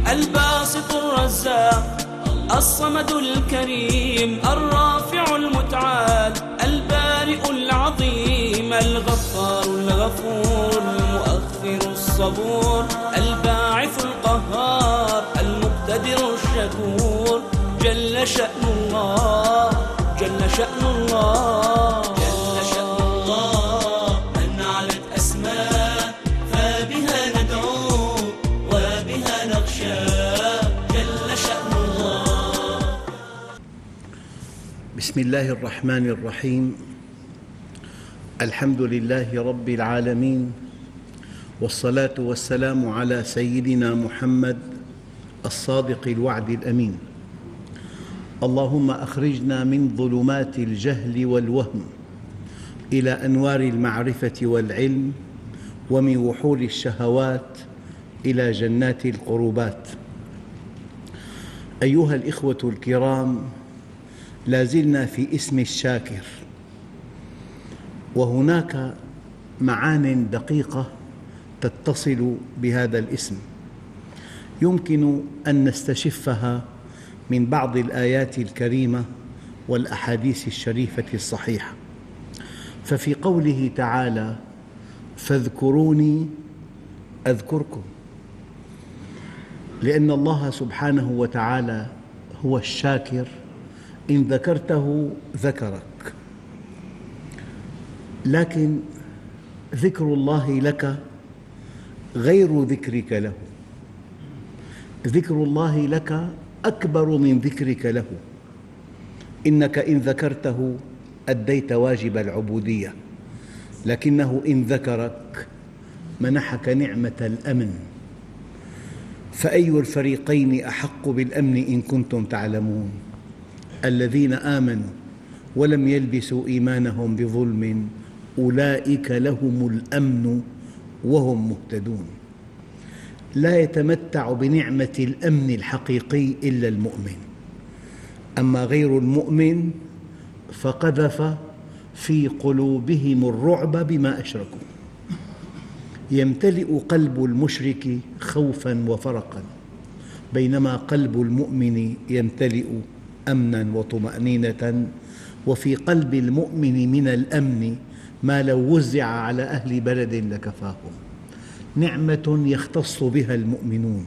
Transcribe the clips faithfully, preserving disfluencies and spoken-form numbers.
الباسط الرزاق الصمد الكريم الرافع المتعال البارئ العظيم الغفار الغفور المؤخر الصبور الباعث القهار المقتدر الشكور جل شأن الله جل شأن الله جل شأن الله من علت أسماء فبها ندعو وبها نخشى جل شأن الله. بسم الله الرحمن الرحيم. الحمد لله رب العالمين، والصلاة والسلام على سيدنا محمد الصادق الوعد الأمين. اللهم أخرجنا من ظلمات الجهل والوهم إلى أنوار المعرفة والعلم، ومن وحول الشهوات إلى جنات القربات. أيها الإخوة الكرام، لا زلنا في اسم الشاكر، وهناك معان دقيقة تتصل بهذا الاسم يمكن أن نستشفها من بعض الآيات الكريمة والأحاديث الشريفة الصحيحة. ففي قوله تعالى: فاذكروني أذكركم، لأن الله سبحانه وتعالى هو الشاكر، إن ذكرته ذكرك. لكن ذكر الله لك غير ذكرك له، ذكر الله لك أكبر من ذكرك له. إنك إن ذكرته أديت واجب العبودية، لكنه إن ذكرك منحك نعمة الأمن. فأي الفريقين أحق بالأمن إن كنتم تعلمون؟ الذين آمنوا ولم يلبسوا إيمانهم بظلم أولئك لهم الأمن وهم مهتدون. لا يتمتع بنعمة الأمن الحقيقي إلا المؤمن، أما غير المؤمن فقذف في قلوبهم الرعب بما أشركوا. يمتلئ قلب المشرك خوفاً وفرقاً، بينما قلب المؤمن يمتلئ أمناً وطمأنينة. وفي قلب المؤمن من الأمن ما لو وزع على أهل بلد لكفاهم. نعمة يختص بها المؤمنون.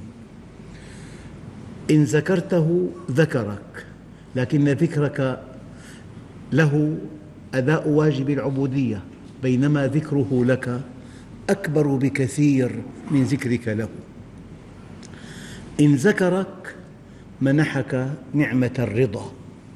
إن ذكرته ذكرك، لكن ذكرك له أداء واجب العبودية، بينما ذكره لك أكبر بكثير من ذكرك له. إن ذكرك منحك نعمة الرضا.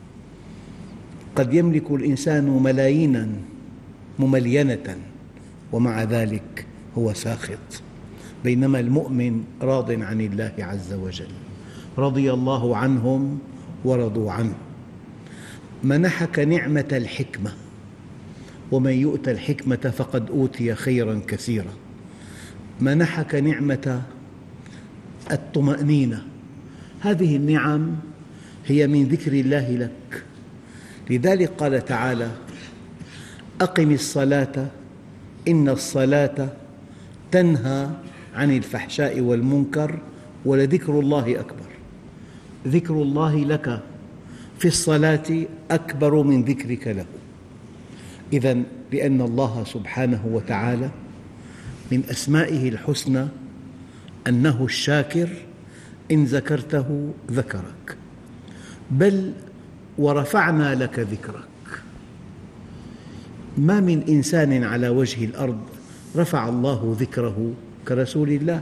قد يملك الإنسان ملاييناً مملينة ومع ذلك هو ساخط، بينما المؤمن راض عن الله عز وجل. رضي الله عنهم ورضوا عنه. منحك نعمة الحكمة، ومن يؤت الحكمة فقد أوتي خيراً كثيراً. منحك نعمة الطمأنينة. هذه النعم هي من ذكر الله لك. لذلك قال تعالى: أقم الصلاة إن الصلاة تنهى عن الفحشاء والمنكر ولذكر الله أكبر. ذكر الله لك في الصلاة أكبر من ذكرك له. إذن لأن الله سبحانه وتعالى من أسمائه الحسنى أنه الشاكر، إن ذكرته ذكرك، بل ورفعنا لك ذكرك. ما من إنسان على وجه الأرض رفع الله ذكره كرسول الله.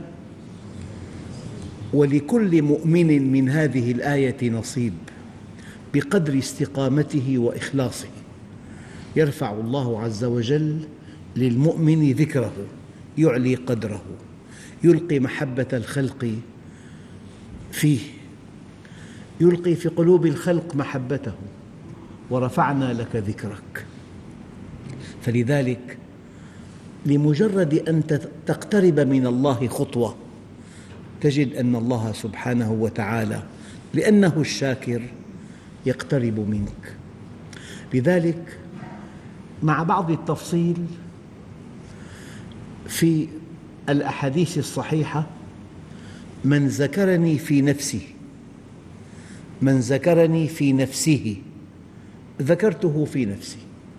ولكل مؤمن من هذه الآية نصيب بقدر استقامته وإخلاصه. يرفع الله عز وجل للمؤمن ذكره، يعلي قدره، يلقي محبة الخلق فيه، يلقي في قلوب الخلق محبته. ورفعنا لك ذكرك. فلذلك لمجرد أن تقترب من الله خطوة تجد أن الله سبحانه وتعالى لأنه الشاكر يقترب منك. لذلك مع بعض التفصيل في الأحاديث الصحيحة من ذكرني في نفسه من ذكرني في نفسه ذكرته في نفسي،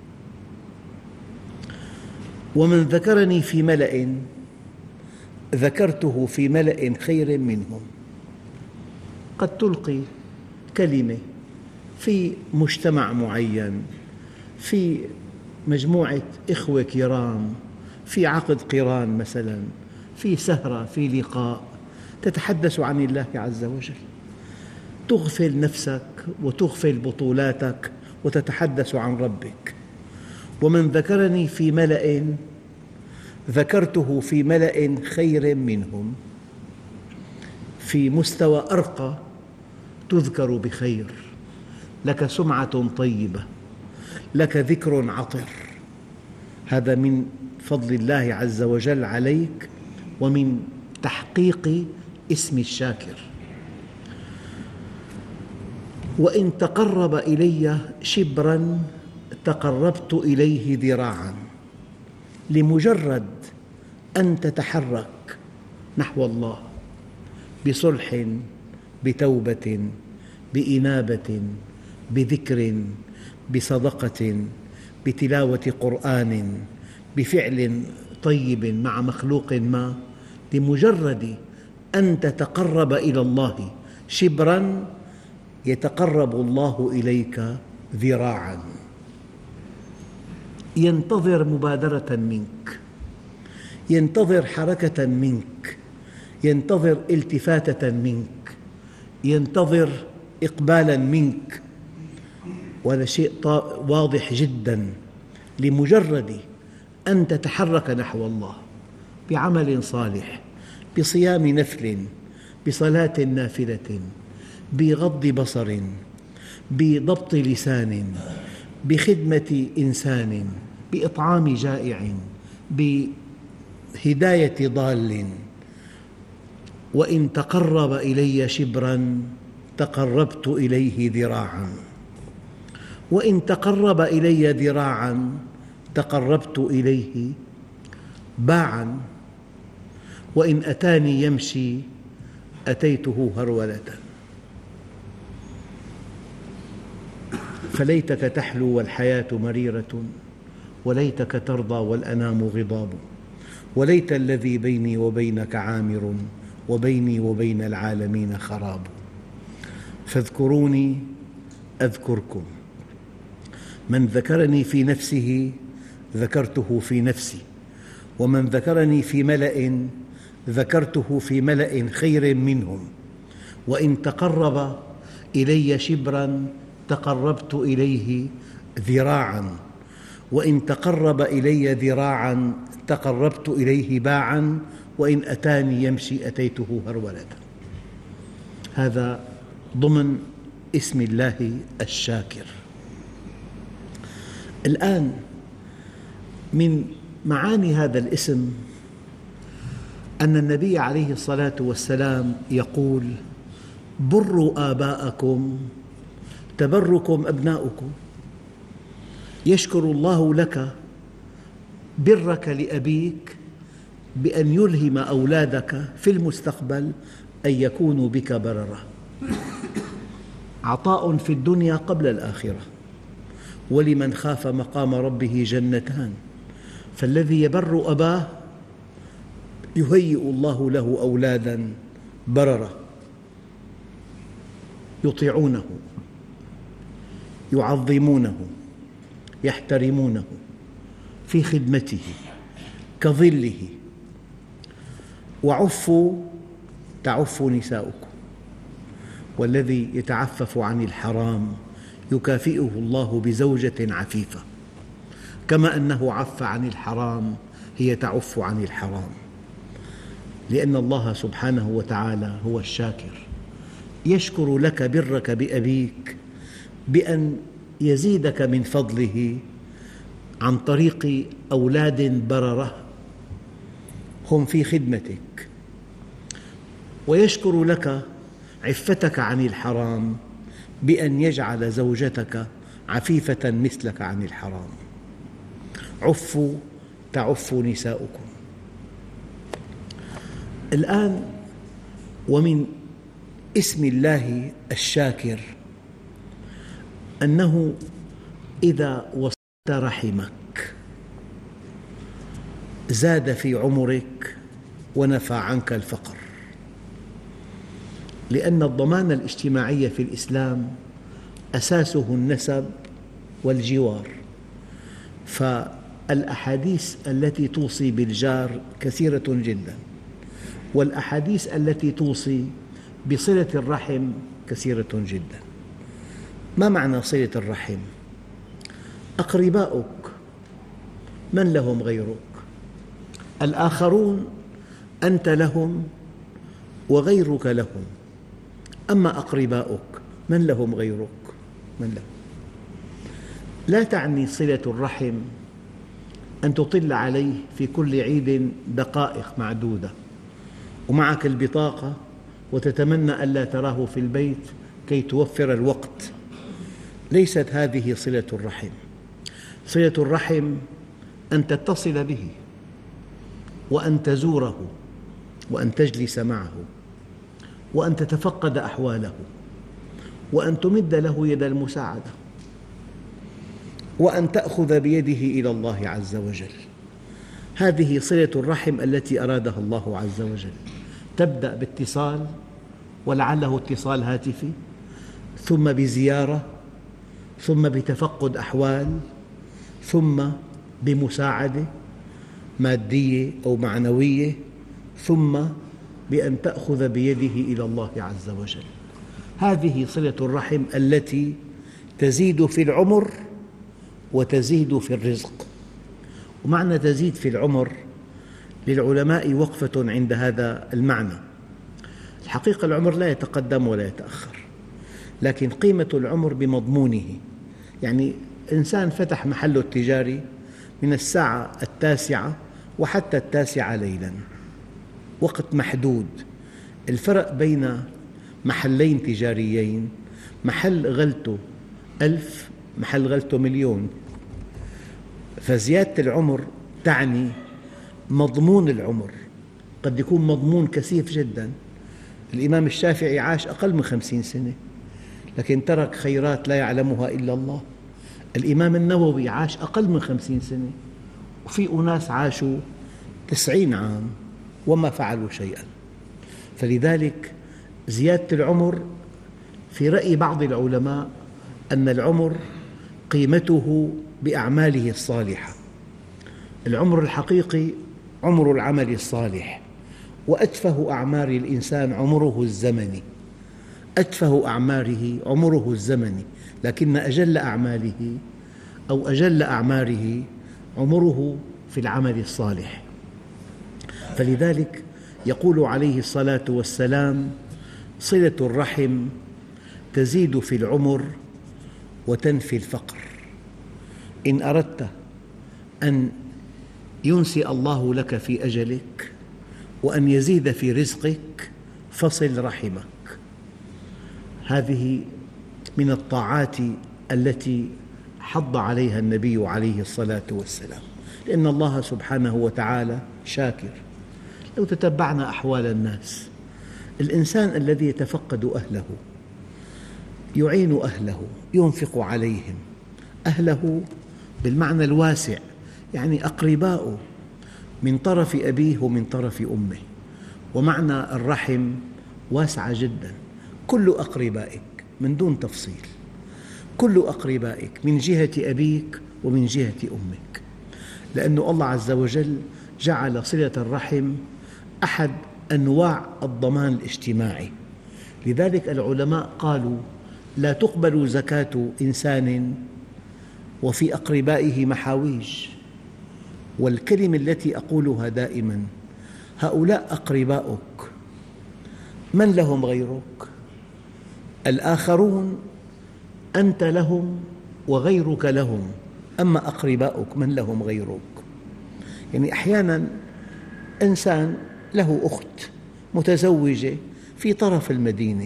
ومن ذكرني في ملأ ذكرته في ملأ خير منهم. قد تلقي كلمة في مجتمع معين، في مجموعة إخوة كرام، في عقد قران مثلاً، في سهرة، في لقاء، تتحدث عن الله عز وجل، تغفل نفسك وتغفل بطولاتك وتتحدث عن ربك. ومن ذكرني في ملأ ذكرته في ملأ خير منهم، في مستوى أرقى تذكر بخير، لك سمعة طيبة، لك ذكر عطر. هذا من فضل الله عز وجل عليك ومن تحقيق اسم الشاكر. وإن تقرب إلي شبراً تقربت إليه ذراعاً. لمجرد أن تتحرك نحو الله بصلح، بتوبة، بإنابة، بذكر، بصدقة، بتلاوة قرآن، بفعل طيب مع مخلوق ما، لمجرد أن تتقرب إلى الله شبراً يتقرب الله إليك ذراعاً. ينتظر مبادرة منك، ينتظر حركة منك، ينتظر التفاتة منك، ينتظر إقبالاً منك. وهذا شيء واضح جداً. لمجرد أن تتحرك نحو الله بعمل صالح، بصيام نفل، بصلاة نافلة، بغض بصر، بضبط لسان، بخدمة إنسان، بإطعام جائع، بهداية ضال. وإن تقرب إلي شبراً تقربت إليه ذراعاً، وإن تقرب إلي ذراعاً تقربت إليه باعاً، وإن أتاني يمشي أتيته هرولة. فليتك تحلو والحياة مريرة، وليتك ترضى والأنام غضاب، وليت الذي بيني وبينك عامر، وبيني وبين العالمين خراب. فاذكروني أذكركم. من ذكرني في نفسه ذكرته في نفسي، ومن ذكرني في ملأ ذكرته في ملأ خير منهم. وإن تقرب إلي شبراً تقربت إليه ذراعاً، وإن تقرب إلي ذراعاً تقربت إليه باعاً، وإن أتاني يمشي أتيته هرولة. هذا ضمن اسم الله الشاكر. الآن من معاني هذا الاسم أن النبي عليه الصلاة والسلام يقول: بروا آباءكم تبركم أبناؤكم. يشكر الله لك برك لأبيك بأن يلهم أولادك في المستقبل أن يكونوا بك بررة. عطاء في الدنيا قبل الآخرة. ولمن خاف مقام ربه جنتان. فالذي يبر أباه يهيئ الله له أولادا بررة يطيعونه، يعظمونه، يحترمونه، في خدمته كظله. وعفوا تعف نساؤكم. والذي يتعفف عن الحرام يكافئه الله بزوجة عفيفة، كما أنه عف عن الحرام هي تعف عن الحرام. لأن الله سبحانه وتعالى هو الشاكر، يشكر لك برك بأبيك بأن يزيدك من فضله عن طريق أولاد بررة هم في خدمتك، ويشكر لك عفتك عن الحرام بأن يجعل زوجتك عفيفة مثلك عن الحرام. عفوا تعف نساؤكم. الآن ومن اسم الله الشاكر أنه إذا وصلت رحمك زاد في عمرك ونفى عنك الفقر، لأن الضمان الاجتماعي في الإسلام أساسه النسب والجوار، فالأحاديث التي توصي بالجار كثيرة جدا، والأحاديث التي توصي بصلة الرحم كثيرة جدا. ما معنى صلة الرحم؟ أقرباؤك من لهم غيرك؟ الآخرون أنت لهم وغيرك لهم، أما أقرباؤك من لهم غيرك؟ من لهم. لا تعني صلة الرحم أن تطل عليه في كل عيد دقائق معدودة ومعك البطاقة وتتمنى ألا تراه في البيت كي توفر الوقت. ليست هذه صلة الرحم. صلة الرحم أن تتصل به وأن تزوره وأن تجلس معه وأن تتفقد أحواله وأن تمد له يد المساعدة وأن تأخذ بيده إلى الله عز وجل. هذه صلة الرحم التي أرادها الله عز وجل. تبدأ باتصال، ولعله اتصال هاتفي، ثم بزيارة، ثم بتفقد أحوال، ثم بمساعدة مادية أو معنوية، ثم بأن تأخذ بيده إلى الله عز وجل. هذه صلة الرحم التي تزيد في العمر وتزيد في الرزق. ومعنى تزيد في العمر للعلماء وقفة عند هذا المعنى. الحقيقة العمر لا يتقدم ولا يتأخر، لكن قيمة العمر بمضمونه. يعني إنسان فتح محله التجاري من الساعة التاسعة وحتى التاسعة ليلاً، وقت محدود. الفرق بين محلين تجاريين، محل غلته ألف، محل غلته مليون. فزيادة العمر تعني مضمون العمر. قد يكون مضمون كثيف جدا. الإمام الشافعي عاش أقل من خمسين سنة لكن ترك خيرات لا يعلمها إلا الله. الإمام النووي عاش أقل من خمسين سنة، وفي أناس عاشوا تسعين عام وما فعلوا شيئا. فلذلك زيادة العمر في رأي بعض العلماء أن العمر قيمته بأعماله الصالحة. العمر الحقيقي عمر العمل الصالح، وأتفه أعمار الإنسان عمره الزمني. أتفه أعماره عمره الزمني، لكن أجل أعماله أو أجل أعماره عمره في العمل الصالح. فلذلك يقول عليه الصلاة والسلام: صلة الرحم تزيد في العمر وتنفي الفقر. إن أردت أن ينسئ الله لك في أجلك وأن يزيد في رزقك فصل رحمك. هذه من الطاعات التي حض عليها النبي عليه الصلاة والسلام، لأن الله سبحانه وتعالى شاكر. لو تتبعنا أحوال الناس، الإنسان الذي يتفقد أهله، يعين أهله، ينفق عليهم، أهله بالمعنى الواسع، يعني أقرباؤه من طرف أبيه ومن طرف أمه. ومعنى الرحم واسعة جدا. كل أقربائك من دون تفصيل، كل أقربائك من جهة أبيك ومن جهة أمك، لأن الله عز وجل جعل صلة الرحم أحد أنواع الضمان الاجتماعي. لذلك العلماء قالوا: لا تقبل زكاة إنسان وفي أقربائه محاويج. والكلمة التي أقولها دائماً: هؤلاء أقرباؤك من لهم غيرك؟ الآخرون أنت لهم وغيرك لهم، أما أقرباؤك من لهم غيرك؟ يعني أحياناً إنسان له أخت متزوجة في طرف المدينة،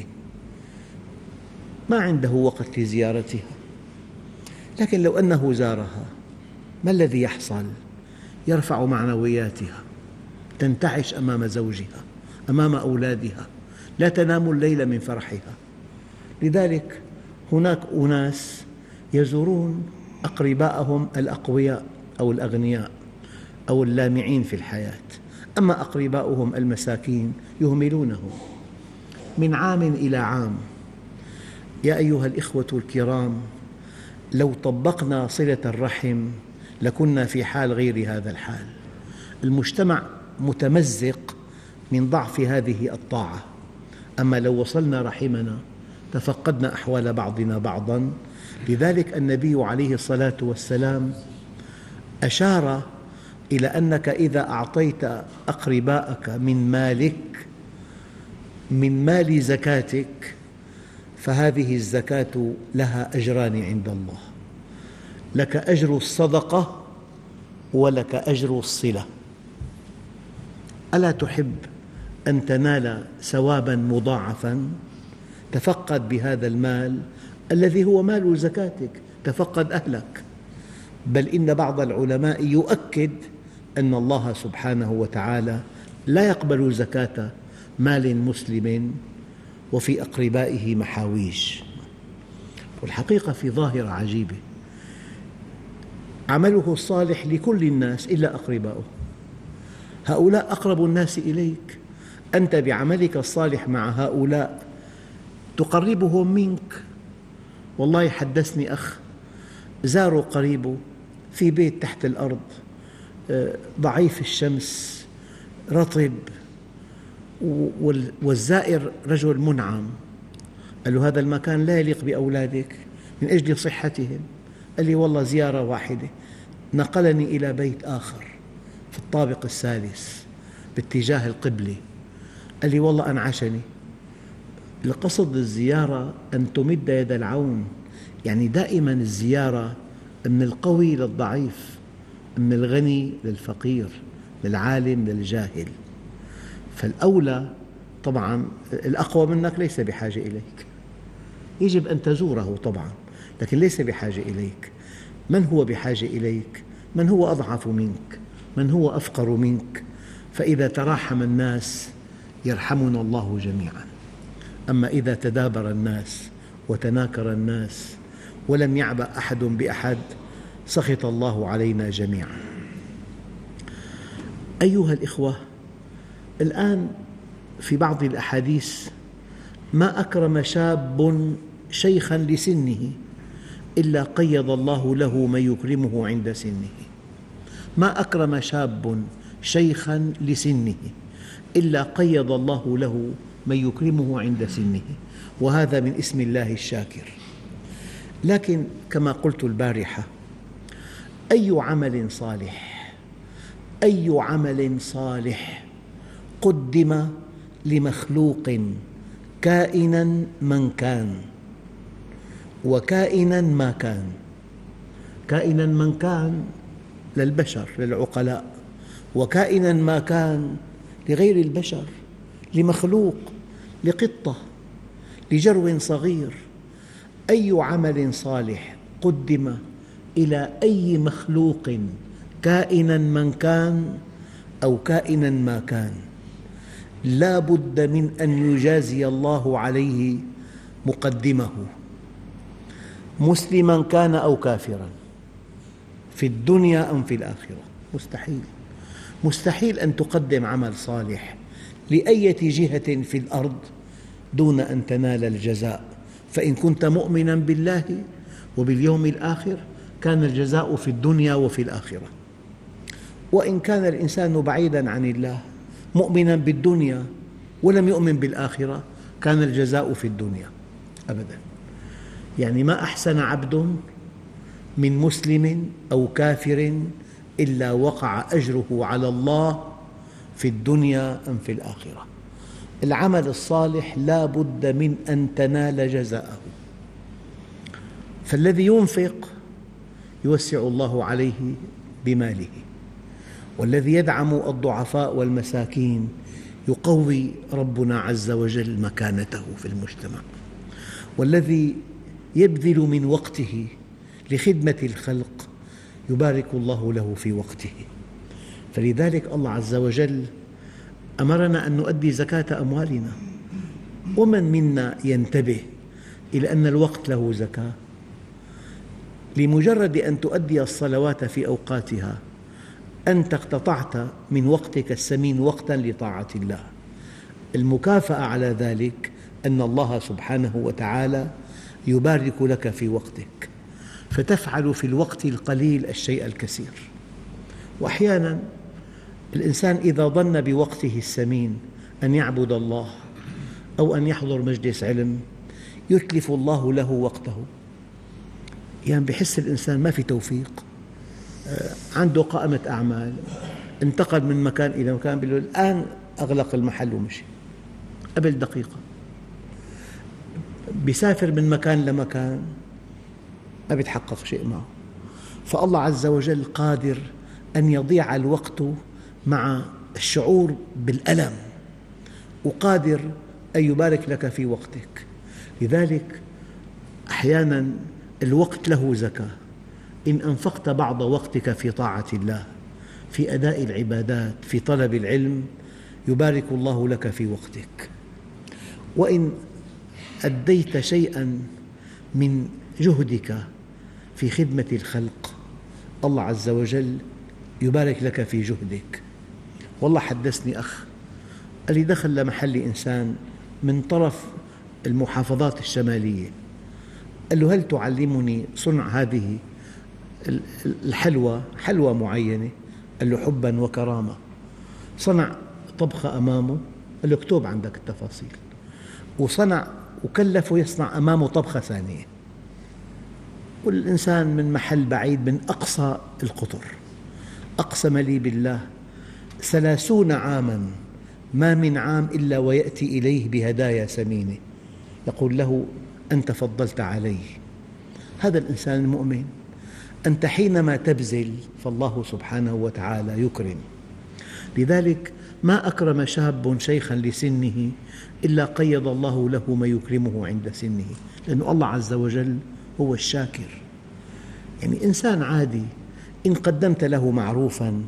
ما عنده وقت لزيارتها، لكن لو أنه زارها ما الذي يحصل؟ يرفع معنوياتها، تنتعش أمام زوجها، أمام أولادها، لا تنام الليل من فرحها. لذلك هناك أناس يزورون أقرباءهم الأقوياء أو الأغنياء أو اللامعين في الحياة، أما أقرباؤهم المساكين يهملونهم من عام إلى عام. يا أيها الإخوة الكرام، لو طبقنا صلة الرحم لكنا في حال غير هذا الحال. المجتمع متمزق من ضعف هذه الطاعة، أما لو وصلنا رحمنا تفقدنا أحوال بعضنا بعضاً. لذلك النبي عليه الصلاة والسلام أشار إلى أنك إذا أعطيت أقرباءك من مالك من مال زكاتك فهذه الزكاة لها أجران عند الله، لك أجر الصدقة ولك أجر الصلة. ألا تحب أن تنال ثواباً مضاعفاً؟ تفقد بهذا المال الذي هو مال زكاتك، تفقد أهلك. بل إن بعض العلماء يؤكد أن الله سبحانه وتعالى لا يقبل زكاة مال مسلم وفي أقربائه محاويج. والحقيقة في ظاهرة عجيبة، عمله الصالح لكل الناس إلا أقربائه، هؤلاء أقرب الناس إليك. أنت بعملك الصالح مع هؤلاء تقربهم منك. والله حدثني أخ زاروا قريبه في بيت تحت الأرض ضعيف الشمس رطب، والزائر رجل منعم. قال له هذا المكان لا يليق بأولادك من أجل صحتهم. قال لي والله زيارة واحدة. نقلني إلى بيت آخر في الطابق الثالث باتجاه القبلة. قال لي والله أنعشني. القصد الزيارة أن تمد يد العون، يعني دائما الزيارة من القوي للضعيف، من الغني للفقير، للعالم للجاهل. فالأولى طبعا الأقوى منك ليس بحاجة إليك، يجب أن تزوره طبعا، لكن ليس بحاجة إليك. من هو بحاجة إليك؟ من هو أضعف منك، من هو أفقر منك. فإذا تراحم الناس يرحمنا الله جميعا. أما إذا تدابر الناس وتناكر الناس ولم يعبأ أحد بأحد سخط الله علينا جميعا. أيها الإخوة، الآن في بعض الأحاديث ما أكرم شاب شيخا لسنه إلا قيض الله له من يكرمه عند سنه. ما أكرم شاب شيخا لسنه إلا قيض الله له من يكرمه عند سنه، وهذا من اسم الله الشاكر. لكن كما قلت البارحة، أي عمل صالح أي عمل صالح قدم لمخلوق كائناً من كان وكائناً ما كان. كائناً من كان للبشر للعقلاء، وكائناً ما كان لغير البشر، لمخلوق، لقطة، لجرو صغير. أي عمل صالح قدم إلى أي مخلوق كائناً من كان أو كائناً ما كان لا بد من أن يجازي الله عليه مقدمه، مسلماً كان أو كافراً، في الدنيا أم في الآخرة. مستحيل مستحيل أن تقدم عمل صالح لأية جهة في الأرض دون أن تنال الجزاء. فإن كنت مؤمناً بالله وباليوم الآخر كان الجزاء في الدنيا وفي الآخرة. وإن كان الإنسان بعيداً عن الله مؤمناً بالدنيا ولم يؤمن بالآخرة كان الجزاء في الدنيا أبداً. يعني ما أحسن عبد من مسلم أو كافر إلا وقع أجره على الله في الدنيا أم في الآخرة. العمل الصالح لا بد من أن تنال جزاءه. فالذي ينفق يوسع الله عليه بماله، والذي يدعم الضعفاء والمساكين يقوي ربنا عز وجل مكانته في المجتمع، والذي يبذل من وقته لخدمة الخلق يبارك الله له في وقته. فلذلك الله عز وجل أمرنا أن نؤدي زكاة أموالنا، ومن منا ينتبه إلى أن الوقت له زكاة؟ لمجرد أن تؤدي الصلوات في أوقاتها أنت اقتطعت من وقتك الثمين وقتاً لطاعة الله. المكافأة على ذلك أن الله سبحانه وتعالى يبارك لك في وقتك، فتفعل في الوقت القليل الشيء الكثير. وأحياناً الإنسان إذا ظن بوقته الثمين أن يعبد الله أو أن يحضر مجلس علم يتلف الله له وقته، يعني بحس الإنسان ما في توفيق، عنده قائمة أعمال، انتقل من مكان إلى مكان، بيقول الآن أغلق المحل ومشي، قبل دقيقة بيسافر من مكان لمكان ما بيتحقق شيء معه. فالله عز وجل قادر أن يضيع الوقت مع الشعور بالألم، وقادر أن يبارك لك في وقتك. لذلك أحياناً الوقت له زكاة. إن أنفقت بعض وقتك في طاعة الله، في أداء العبادات، في طلب العلم، يبارك الله لك في وقتك. وإن أديت شيئاً من جهدك في خدمة الخلق، الله عز وجل يبارك لك في جهدك. والله حدثني أخ قال لي دخل لمحل إنسان من طرف المحافظات الشمالية، قال له هل تعلمني صنع هذه الحلوى، حلوى معينة؟ قال له حباً وكرامة. صنع طبخة أمامه، قال له اكتب عندك التفاصيل، وصنع وكلفه يصنع أمامه طبخة ثانية. والإنسان من محل بعيد من أقصى القطر أقسم لي بالله ثلاثون عاماً ما من عام إلا ويأتي إليه بهدايا ثمينة، يقول له أنت فضلت علي. هذا الإنسان المؤمن. أنت حينما تبذل فالله سبحانه وتعالى يكرم. لذلك ما أكرم شاب شيخاً لسنه إلا قيض الله له ما يكرمه عند سنه، لأن الله عز وجل هو الشاكر. يعني إنسان عادي إن قدمت له معروفاً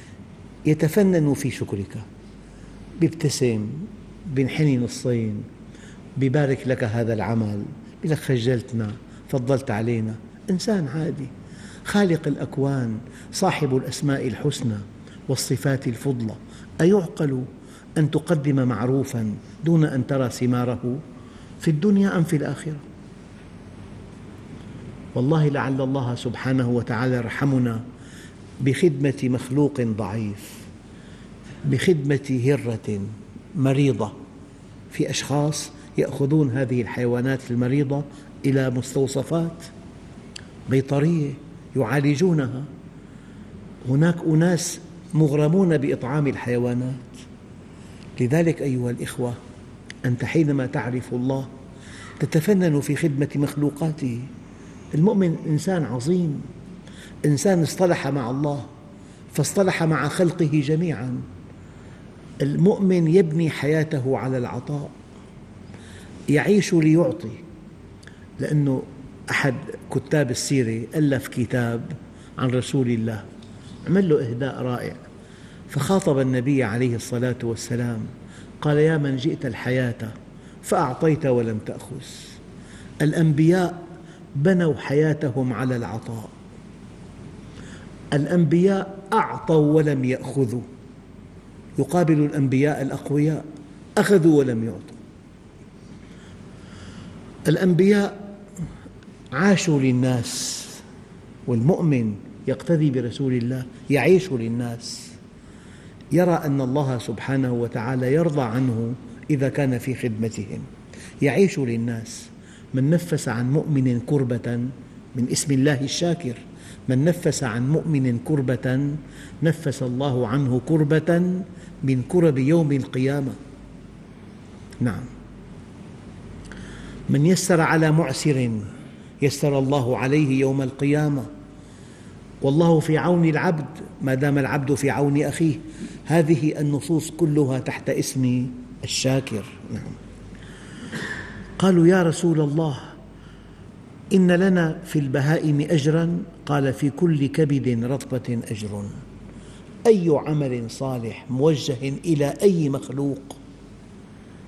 يتفنن في شكرك، بيبتسم، بينحني نصين، بيبارك لك هذا العمل، بيقول لك خجلتنا، فضلت علينا. إنسان عادي. خالق الأكوان صاحب الأسماء الحسنى والصفات الفضلى، أيعقل أن تقدم معروفاً دون أن ترى ثماره في الدنيا أم في الآخرة؟ والله لعل الله سبحانه وتعالى يرحمنا بخدمة مخلوق ضعيف، بخدمة هرة مريضة. في أشخاص يأخذون هذه الحيوانات المريضة إلى مستوصفات بيطرية يعالجونها. هناك أناس مغرمون بإطعام الحيوانات. لذلك أيها الإخوة، أنت حينما تعرف الله تتفنن في خدمة مخلوقاته. المؤمن إنسان عظيم، إنسان اصطلح مع الله فاصطلح مع خلقه جميعاً. المؤمن يبني حياته على العطاء، يعيش ليعطي. لأنه أحد كتاب السيرة ألف كتاب عن رسول الله، عمل له إهداء رائع، فخاطب النبي عليه الصلاة والسلام قال يا من جئت الحياة فأعطيت ولم تأخذ. الأنبياء بنوا حياتهم على العطاء، الأنبياء أعطوا ولم يأخذوا، يقابل الأنبياء الأقوياء أخذوا ولم يعطوا. الأنبياء عاشوا للناس، والمؤمن يقتدي برسول الله، يعيش للناس، يرى أن الله سبحانه وتعالى يرضى عنه إذا كان في خدمتهم، يعيش للناس. من نفس عن مؤمن كربة، من اسم الله الشاكر، من نفس عن مؤمن كربة نفس الله عنه كربة من كرب يوم القيامة. نعم، من يسر على معسر يسر الله عليه يوم القيامة. والله في عون العبد ما دام العبد في عون أخيه. هذه النصوص كلها تحت اسم الشاكر. نعم. قالوا يا رسول الله إن لنا في البهائم أجراً؟ قال في كل كبد رطبة أجر. أي عمل صالح موجه إلى أي مخلوق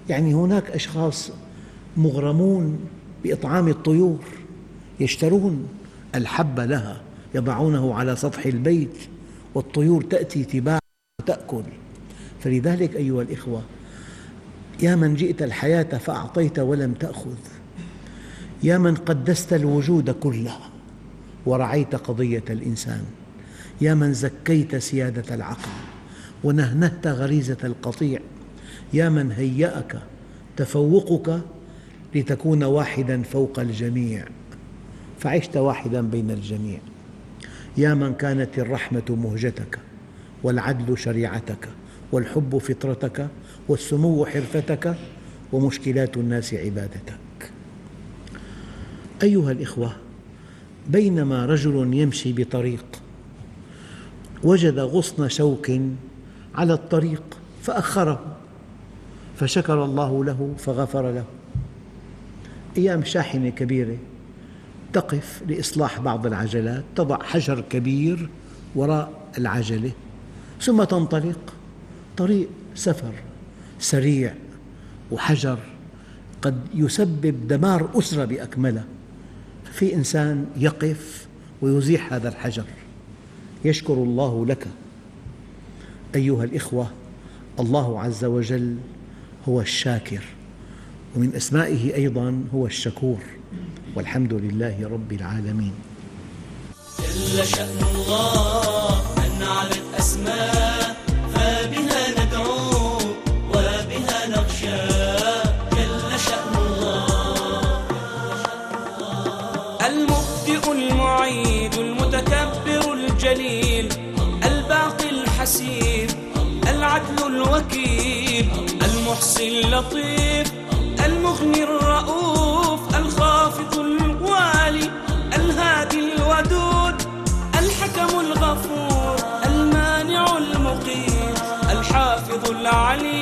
يعني هناك أشخاص مغرمون بإطعام الطيور، يشترون الحب لها يضعونه على سطح البيت والطيور تأتي تباعا وتأكل. فلذلك أيها الإخوة، يا من جئت الحياة فأعطيت ولم تأخذ، يا من قدست الوجود كله ورعيت قضية الإنسان، يا من زكيت سيادة العقل ونهنهت غريزة القطيع، يا من هيأك تفوقك لتكون واحدا فوق الجميع فعشت واحدا بين الجميع، يا من كانت الرحمة مهجتك والعدل شريعتك والحب فطرتك والسمو حرفتك ومشكلات الناس عبادتك. أيها الإخوة، بينما رجل يمشي بطريق وجد غصن شوك على الطريق فأخره، فشكر الله له فغفر له. أيام شاحنة كبيرة تقف لإصلاح بعض العجلات، تضع حجر كبير وراء العجلة ثم تنطلق. طريق سفر سريع وحجر قد يسبب دمار أسرة بأكملها، في إنسان يقف ويزيح هذا الحجر، يشكر الله لك. أيها الإخوة، الله عز وجل هو الشاكر، ومن أسمائه أيضا هو الشكور، والحمد لله رب العالمين. جل شأن الله أن علت أسماء فبها ندعو وبها نخشى. جل شأن الله المبدئ المعيد المتكبر الجليل الباقي الحسيب العدل الوكيل المحصي اللطيف المغني الرؤوف الخافض الوالي الهادي الودود الحكم الغفور المانع المقيم الحافظ العليم